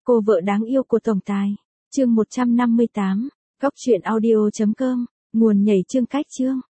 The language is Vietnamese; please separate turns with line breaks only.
Cô vợ đáng yêu của tổng tài. Chương 158. Góc truyện audio.com. Nguồn nhảy chương cách chương.